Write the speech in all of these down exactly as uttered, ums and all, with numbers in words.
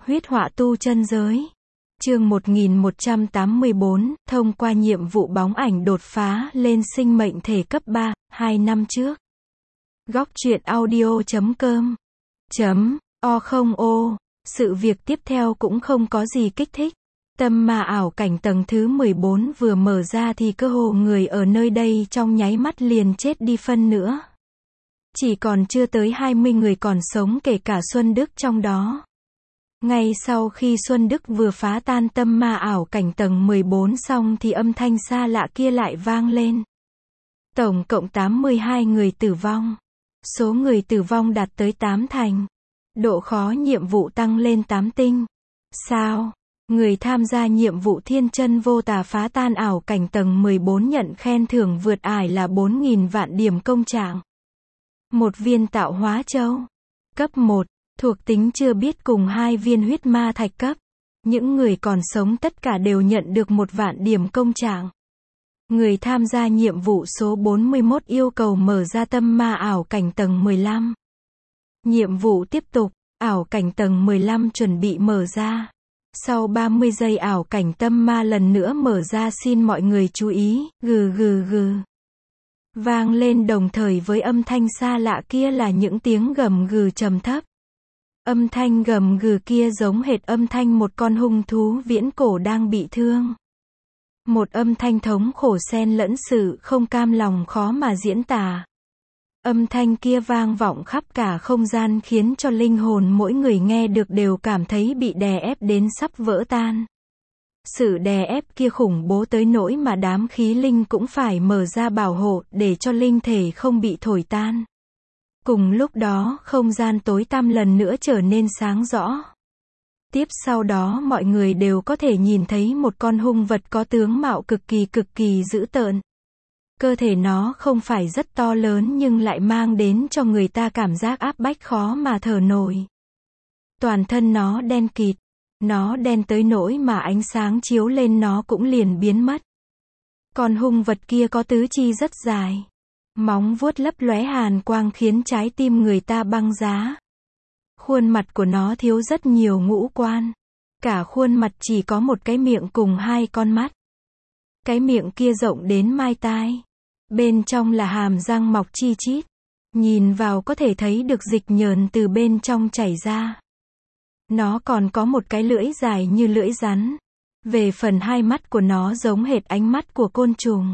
Huyết họa tu chân giới. Chương một nghìn một trăm tám mươi bốn, thông qua nhiệm vụ bóng ảnh đột phá lên sinh mệnh thể cấp ba, hai năm trước. Góc truyện audio chấm com chấm o không ô. Sự việc tiếp theo cũng không có gì kích thích. Tâm ma ảo cảnh tầng thứ mười bốn vừa mở ra thì cơ hồ người ở nơi đây trong nháy mắt liền chết đi phân nữa. Chỉ còn chưa tới hai mươi người còn sống, kể cả Xuân Đức trong đó. Ngay sau khi Xuân Đức vừa phá tan tâm ma ảo cảnh tầng mười bốn xong thì âm thanh xa lạ kia lại vang lên. Tổng cộng tám mươi hai người tử vong. Số người tử vong đạt tới tám thành. Độ khó nhiệm vụ tăng lên tám tinh. Sao? Người tham gia nhiệm vụ thiên chân vô tà phá tan ảo cảnh tầng mười bốn nhận khen thưởng vượt ải là bốn nghìn vạn điểm công trạng. Một viên tạo hóa châu. Cấp một. Thuộc tính chưa biết cùng hai viên huyết ma thạch cấp. Những người còn sống tất cả đều nhận được một vạn điểm công trạng. Người tham gia nhiệm vụ số bốn mươi mốt yêu cầu mở ra tâm ma ảo cảnh tầng mười lăm. Nhiệm vụ tiếp tục, ảo cảnh tầng mười lăm chuẩn bị mở ra. Sau ba mươi giây ảo cảnh tâm ma lần nữa mở ra, xin mọi người chú ý, gừ gừ gừ. Vang lên đồng thời với âm thanh xa lạ kia là những tiếng gầm gừ trầm thấp. Âm thanh gầm gừ kia giống hệt âm thanh một con hung thú viễn cổ đang bị thương. Một âm thanh thống khổ xen lẫn sự không cam lòng khó mà diễn tả. Âm thanh kia vang vọng khắp cả không gian khiến cho linh hồn mỗi người nghe được đều cảm thấy bị đè ép đến sắp vỡ tan. Sự đè ép kia khủng bố tới nỗi mà đám khí linh cũng phải mở ra bảo hộ để cho linh thể không bị thổi tan. Cùng lúc đó, không gian tối tăm lần nữa trở nên sáng rõ. Tiếp sau đó mọi người đều có thể nhìn thấy một con hung vật có tướng mạo cực kỳ cực kỳ dữ tợn. Cơ thể nó không phải rất to lớn nhưng lại mang đến cho người ta cảm giác áp bách khó mà thở nổi. Toàn thân nó đen kịt. Nó đen tới nỗi mà ánh sáng chiếu lên nó cũng liền biến mất. Con hung vật kia có tứ chi rất dài. Móng vuốt lấp lóe hàn quang khiến trái tim người ta băng giá. Khuôn mặt của nó thiếu rất nhiều ngũ quan. Cả khuôn mặt chỉ có một cái miệng cùng hai con mắt. Cái miệng kia rộng đến mai tai. Bên trong là hàm răng mọc chi chít. Nhìn vào có thể thấy được dịch nhờn từ bên trong chảy ra. Nó còn có một cái lưỡi dài như lưỡi rắn. Về phần hai mắt của nó giống hệt ánh mắt của côn trùng.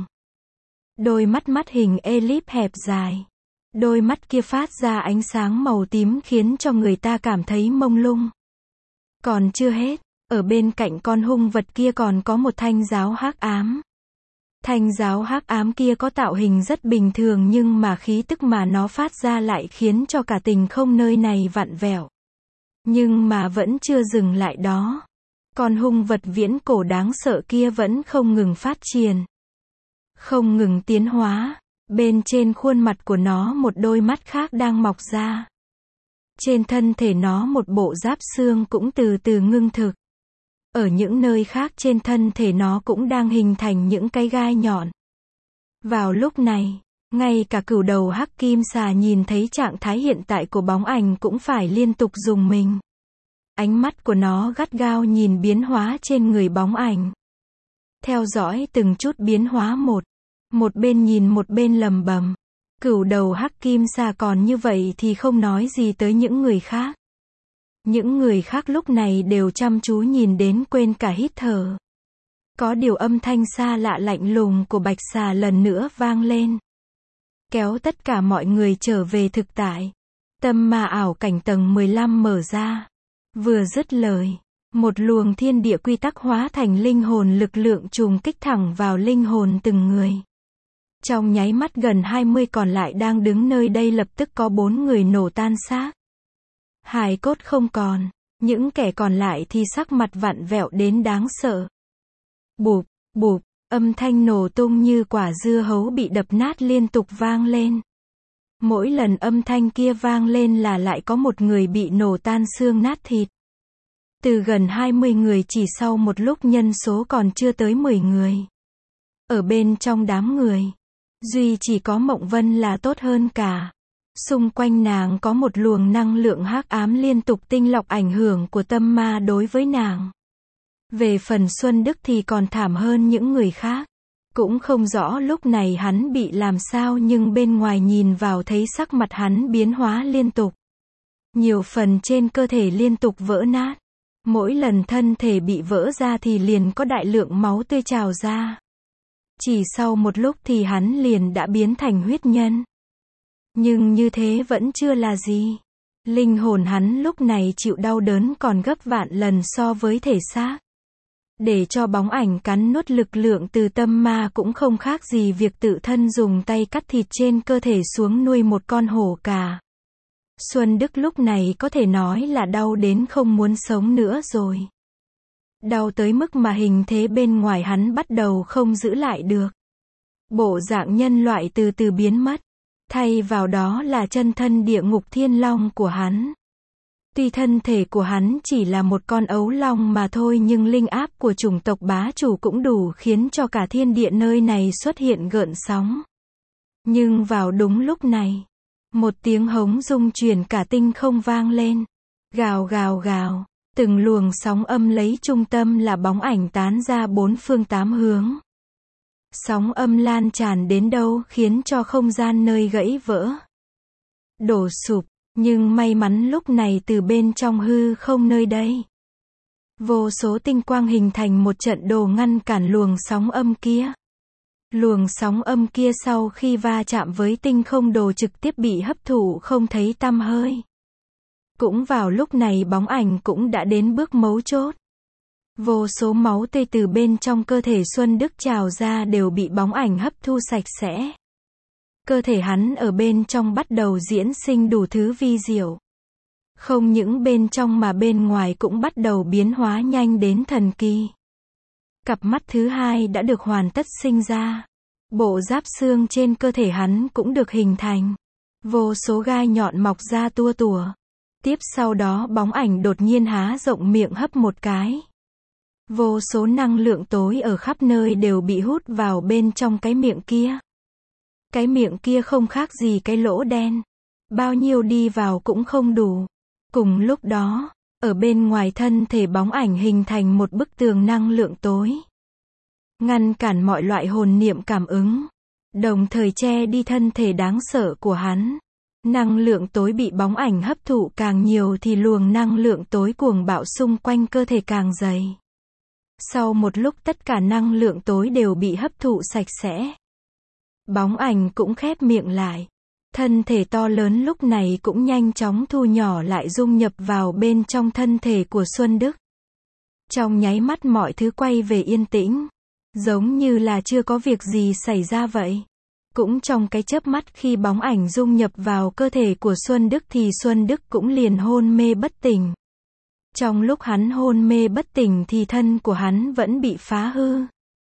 Đôi mắt mắt hình elip hẹp dài. Đôi mắt kia phát ra ánh sáng màu tím khiến cho người ta cảm thấy mông lung. Còn chưa hết, ở bên cạnh con hung vật kia còn có một thanh giáo hắc ám. Thanh giáo hắc ám kia có tạo hình rất bình thường nhưng mà khí tức mà nó phát ra lại khiến cho cả tình không nơi này vặn vẹo. Nhưng mà vẫn chưa dừng lại đó. Con hung vật viễn cổ đáng sợ kia vẫn không ngừng phát triển. Không ngừng tiến hóa. Bên trên khuôn mặt của nó một đôi mắt khác đang mọc ra. Trên thân thể nó một bộ giáp xương cũng từ từ ngưng thực. Ở những nơi khác trên thân thể nó cũng đang hình thành những cái gai nhọn. Vào lúc này, ngay cả cửu đầu hắc kim xà nhìn thấy trạng thái hiện tại của bóng ảnh cũng phải liên tục rùng mình. Ánh mắt của nó gắt gao nhìn biến hóa trên người bóng ảnh. Theo dõi từng chút biến hóa một. Một bên nhìn một bên lầm bầm. Cửu đầu hắc kim xà còn như vậy thì không nói gì tới những người khác. Những người khác lúc này đều chăm chú nhìn đến quên cả hít thở. Có điều âm thanh xa lạ lạnh lùng của bạch xà lần nữa vang lên. Kéo tất cả mọi người trở về thực tại. Tâm ma ảo cảnh tầng mười lăm mở ra. Vừa dứt lời, một luồng thiên địa quy tắc hóa thành linh hồn lực lượng trùng kích thẳng vào linh hồn từng người. Trong nháy mắt gần hai mươi còn lại đang đứng nơi đây lập tức có bốn người nổ tan xác. Hài cốt không còn, những kẻ còn lại thì sắc mặt vặn vẹo đến đáng sợ. Bụp, bụp, âm thanh nổ tung như quả dưa hấu bị đập nát liên tục vang lên. Mỗi lần âm thanh kia vang lên là lại có một người bị nổ tan xương nát thịt. Từ gần hai mươi người chỉ sau một lúc nhân số còn chưa tới mười người. Ở bên trong đám người, duy chỉ có Mộng Vân là tốt hơn cả. Xung quanh nàng có một luồng năng lượng hắc ám liên tục tinh lọc ảnh hưởng của tâm ma đối với nàng. Về phần Xuân Đức thì còn thảm hơn những người khác. Cũng không rõ lúc này hắn bị làm sao nhưng bên ngoài nhìn vào thấy sắc mặt hắn biến hóa liên tục. Nhiều phần trên cơ thể liên tục vỡ nát. Mỗi lần thân thể bị vỡ ra thì liền có đại lượng máu tươi trào ra. Chỉ sau một lúc thì hắn liền đã biến thành huyết nhân. Nhưng như thế vẫn chưa là gì. Linh hồn hắn lúc này chịu đau đớn còn gấp vạn lần so với thể xác. Để cho bóng ảnh cắn nuốt lực lượng từ tâm ma cũng không khác gì việc tự thân dùng tay cắt thịt trên cơ thể xuống nuôi một con hổ cả. Xuân Đức lúc này có thể nói là đau đến không muốn sống nữa rồi. Đau tới mức mà hình thế bên ngoài hắn bắt đầu không giữ lại được. Bộ dạng nhân loại từ từ biến mất. Thay vào đó là chân thân địa ngục thiên long của hắn. Tuy thân thể của hắn chỉ là một con ấu long mà thôi nhưng linh áp của chủng tộc bá chủ cũng đủ khiến cho cả thiên địa nơi này xuất hiện gợn sóng. Nhưng vào đúng lúc này, một tiếng hống rung chuyển cả tinh không vang lên. Gào gào gào, từng luồng sóng âm lấy trung tâm là bóng ảnh tán ra bốn phương tám hướng. Sóng âm lan tràn đến đâu khiến cho không gian nơi gãy vỡ, đổ sụp. Nhưng may mắn lúc này từ bên trong hư không nơi đây, vô số tinh quang hình thành một trận đồ ngăn cản luồng sóng âm kia. Luồng sóng âm kia sau khi va chạm với tinh không đồ trực tiếp bị hấp thụ không thấy tăm hơi. Cũng vào lúc này bóng ảnh cũng đã đến bước mấu chốt. Vô số máu tươi từ bên trong cơ thể Xuân Đức trào ra đều bị bóng ảnh hấp thu sạch sẽ. Cơ thể hắn ở bên trong bắt đầu diễn sinh đủ thứ vi diệu. Không những bên trong mà bên ngoài cũng bắt đầu biến hóa nhanh đến thần kỳ. Cặp mắt thứ hai đã được hoàn tất sinh ra. Bộ giáp xương trên cơ thể hắn cũng được hình thành. Vô số gai nhọn mọc ra tua tủa. Tiếp sau đó bóng ảnh đột nhiên há rộng miệng hấp một cái. Vô số năng lượng tối ở khắp nơi đều bị hút vào bên trong cái miệng kia. Cái miệng kia không khác gì cái lỗ đen. Bao nhiêu đi vào cũng không đủ. Cùng lúc đó, ở bên ngoài thân thể bóng ảnh hình thành một bức tường năng lượng tối. Ngăn cản mọi loại hồn niệm cảm ứng. Đồng thời che đi thân thể đáng sợ của hắn. Năng lượng tối bị bóng ảnh hấp thụ càng nhiều thì luồng năng lượng tối cuồng bạo xung quanh cơ thể càng dày. Sau một lúc tất cả năng lượng tối đều bị hấp thụ sạch sẽ. Bóng ảnh cũng khép miệng lại. Thân thể to lớn lúc này cũng nhanh chóng thu nhỏ lại dung nhập vào bên trong thân thể của Xuân Đức. Trong nháy mắt mọi thứ quay về yên tĩnh. Giống như là chưa có việc gì xảy ra vậy. Cũng trong cái chớp mắt khi bóng ảnh dung nhập vào cơ thể của Xuân Đức thì Xuân Đức cũng liền hôn mê bất tỉnh. Trong lúc hắn hôn mê bất tỉnh thì thân của hắn vẫn bị phá hư.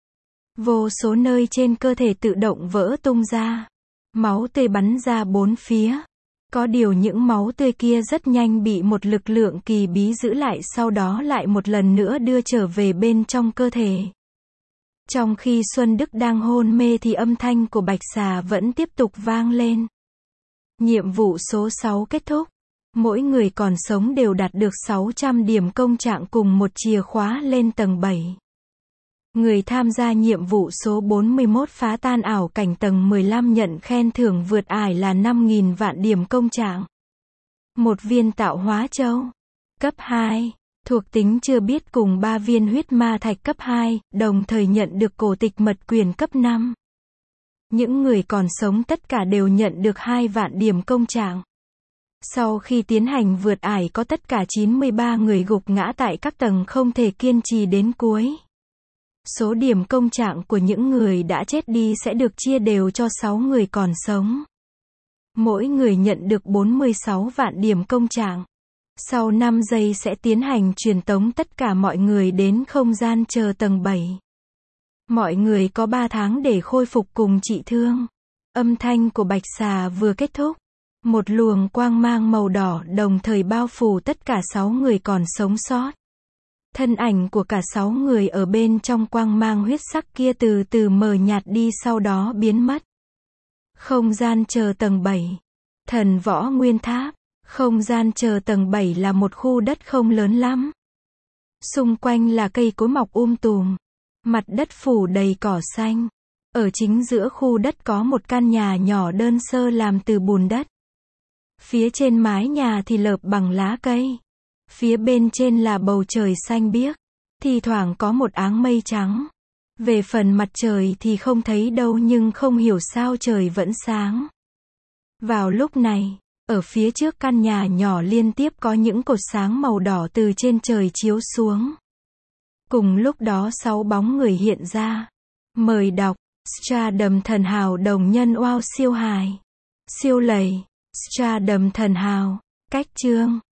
Vô số nơi trên cơ thể tự động vỡ tung ra. Máu tươi bắn ra bốn phía. Có điều những máu tươi kia rất nhanh bị một lực lượng kỳ bí giữ lại sau đó lại một lần nữa đưa trở về bên trong cơ thể. Trong khi Xuân Đức đang hôn mê thì âm thanh của Bạch Xà vẫn tiếp tục vang lên. Nhiệm vụ số sáu kết thúc. Mỗi người còn sống đều đạt được sáu trăm điểm công trạng cùng một chìa khóa lên tầng bảy. Người tham gia nhiệm vụ số bốn mươi mốt phá tan ảo cảnh tầng mười lăm nhận khen thưởng vượt ải là năm nghìn vạn điểm công trạng. Một viên tạo hóa châu. Cấp hai. Thuộc tính chưa biết cùng ba viên huyết ma thạch cấp hai, đồng thời nhận được cổ tịch mật quyền cấp năm. Những người còn sống tất cả đều nhận được hai vạn điểm công trạng. Sau khi tiến hành vượt ải có tất cả chín mươi ba người gục ngã tại các tầng không thể kiên trì đến cuối. Số điểm công trạng của những người đã chết đi sẽ được chia đều cho sáu người còn sống. Mỗi người nhận được bốn mươi sáu vạn điểm công trạng. Sau năm giây sẽ tiến hành truyền tống tất cả mọi người đến không gian chờ tầng bảy. Mọi người có ba tháng để khôi phục cùng trị thương. Âm thanh của Bạch Xà vừa kết thúc. Một luồng quang mang màu đỏ đồng thời bao phủ tất cả sáu người còn sống sót. Thân ảnh của cả sáu người ở bên trong quang mang huyết sắc kia từ từ mờ nhạt đi sau đó biến mất. Không gian chờ tầng bảy. Thần Võ Nguyên Tháp. Không gian chờ tầng bảy là một khu đất không lớn lắm. Xung quanh là cây cối mọc um tùm. Mặt đất phủ đầy cỏ xanh. Ở chính giữa khu đất có một căn nhà nhỏ đơn sơ làm từ bùn đất. Phía trên mái nhà thì lợp bằng lá cây. Phía bên trên là bầu trời xanh biếc. Thì thoảng có một áng mây trắng. Về phần mặt trời thì không thấy đâu, nhưng không hiểu sao trời vẫn sáng. Vào lúc này, ở phía trước căn nhà nhỏ liên tiếp có những cột sáng màu đỏ từ trên trời chiếu xuống. Cùng lúc đó sáu bóng người hiện ra. Mời đọc. Stardom thần hào đồng nhân wow siêu hài. Siêu lầy. Stardom thần hào. Cách chương.